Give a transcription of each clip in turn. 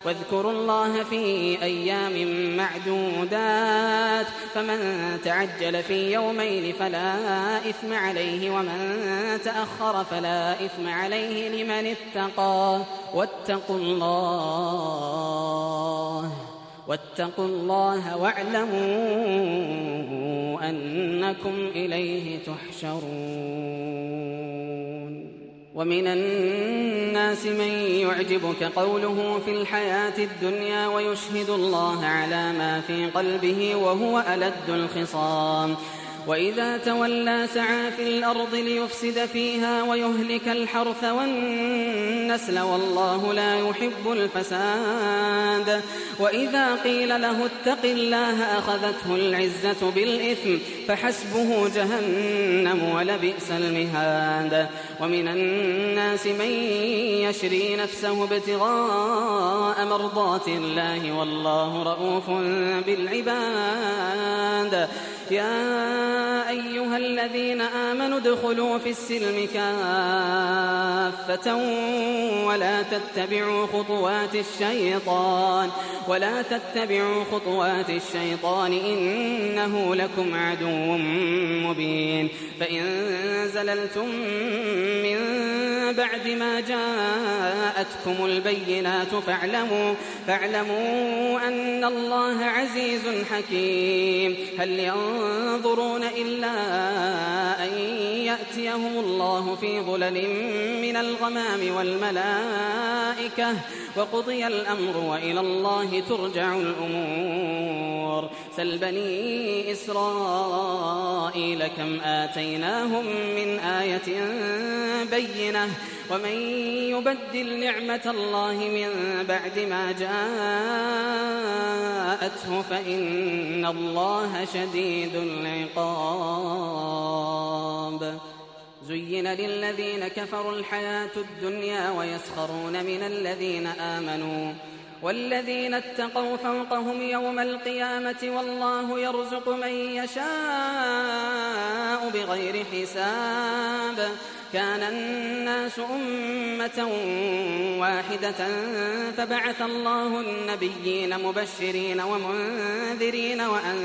واذكروا الله في أيام معدودات فمن تعجل في يومين فلا إثم عليه ومن تأخر فلا إثم عليه لمن اتقى واتقوا الله واعلموا أنكم إليه تحشرون. ومن الناس من يعجبك قوله في الحياة الدنيا ويشهد الله على ما في قلبه وهو ألد الخصام وإذا تولى سعى في الأرض ليفسد فيها ويهلك الحرث والنسل والله لا يحب الفساد وإذا قيل له اتق الله أخذته العزة بالإثم فحسبه جهنم ولبئس المهاد. ومن الناس من يشري نفسه ابتغاء مرضات الله والله رؤوف بالعباد. يا أيها الذين آمنوا ادخلوا في السلم كافة ولا تتبعوا خطوات الشيطان إنه لكم عدو مبين. فإن زللتم من بعد ما جاءتكم البينات فاعلموا أن الله عزيز حكيم. هل ينظرون إلا أن يأتيهم الله في ظلل من الغمام والملائكة وقضي الأمر وإلى الله ترجع الأمور. سل بني إسرائيل كم آتيناهم من آية بينة ومن يبدل نعمة الله من بعد ما جاءته فإن الله شديد العقاب. زين للذين كفروا الحياة الدنيا ويسخرون من الذين آمنوا والذين اتقوا فوقهم يوم القيامة والله يرزق من يشاء بغير حساب. كان الناس أمة واحدة فبعث الله النبيين مبشرين ومنذرين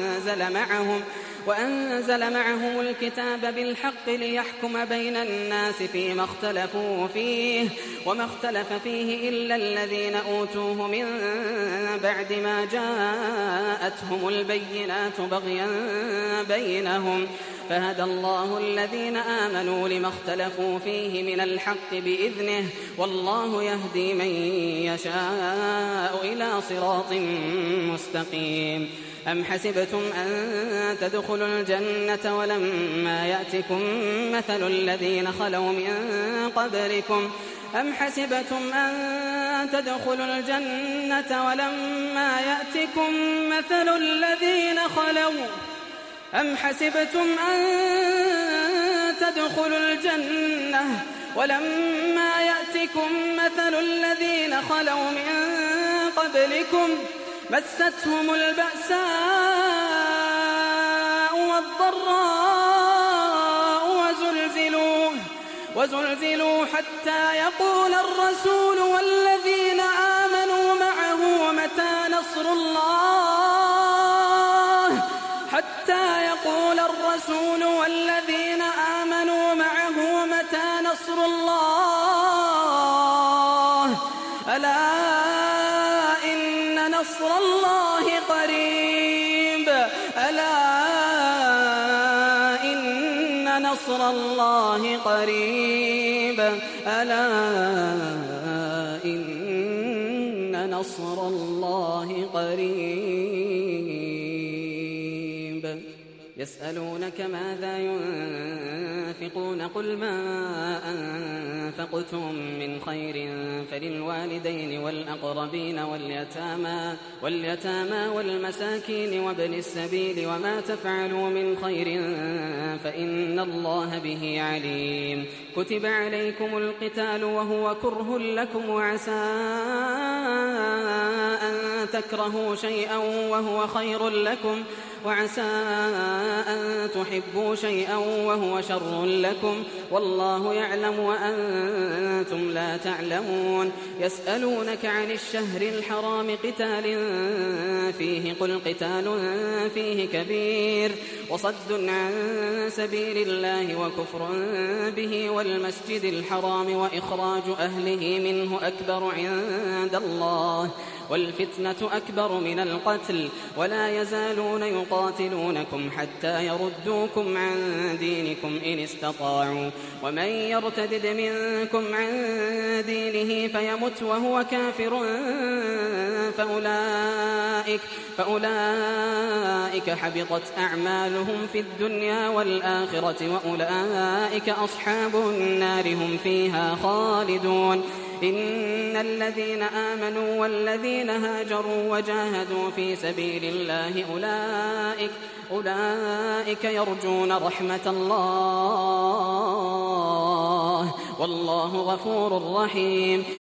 وأنزل معهم الكتاب بالحق ليحكم بين الناس فيما اختلفوا فيه وما اختلف فيه إلا الذين أوتوه من بعد ما جاءتهم البينات بغيا بينهم فهدى الله الذين آمنوا لما اختلفوا فيه من الحق بإذنه والله يهدي من يشاء إلى صراط مستقيم. أم حسبتم أن تدخلوا الجنة ولما يأتكم مثل الذين خلوا من قبلكم أم حسبتم أن تدخلوا الجنة ولما يأتكم مثل الذين خلوا أم حسبتم أن تدخلوا الجنة ولما يأتكم مثل الذين خلوا من قبلكم مستهم البأساء والضراء وزلزلوا حتى يقول الرسول والذين آمنوا معه متى نصر الله حتى يقول الرسول والذين آمنوا معه متى نصر الله ألا إن نصر الله قريب ألا إن نصر الله قريب ألا إن نصر الله قريب. يسألونك ماذا ينفقون قل ما أنفقتم من خير فللوالدين والأقربين واليتامى والمساكين وابن السبيل وما تفعلوا من خير فإن الله به عليم. كتب عليكم القتال وهو كره لكم وعسى أن تكرهوا شيئا وهو خير لكم وعسى أن تحبوا شيئا وهو شر لكم والله يعلم وأنتم لا تعلمون يسألونك عن الشهر الحرام قتال فيه قل قتال فيه كبير وصد عن سبيل الله وكفر به والمسجد الحرام وإخراج أهله منه أكبر عند الله والفتنة أكبر من القتل ولا يزالون يقاتلونكم حتى يردوكم عن دينكم إن استطاعوا ومن يرتدد منكم عن دينه فيمت وهو كافر فأولئك حبطت أعمالهم في الدنيا والآخرة وأولئك أصحاب النار هم فيها خالدون إن الذين آمنوا والذين هاجروا وجاهدوا في سبيل الله أولئك يرجون رحمة الله والله غفور رحيم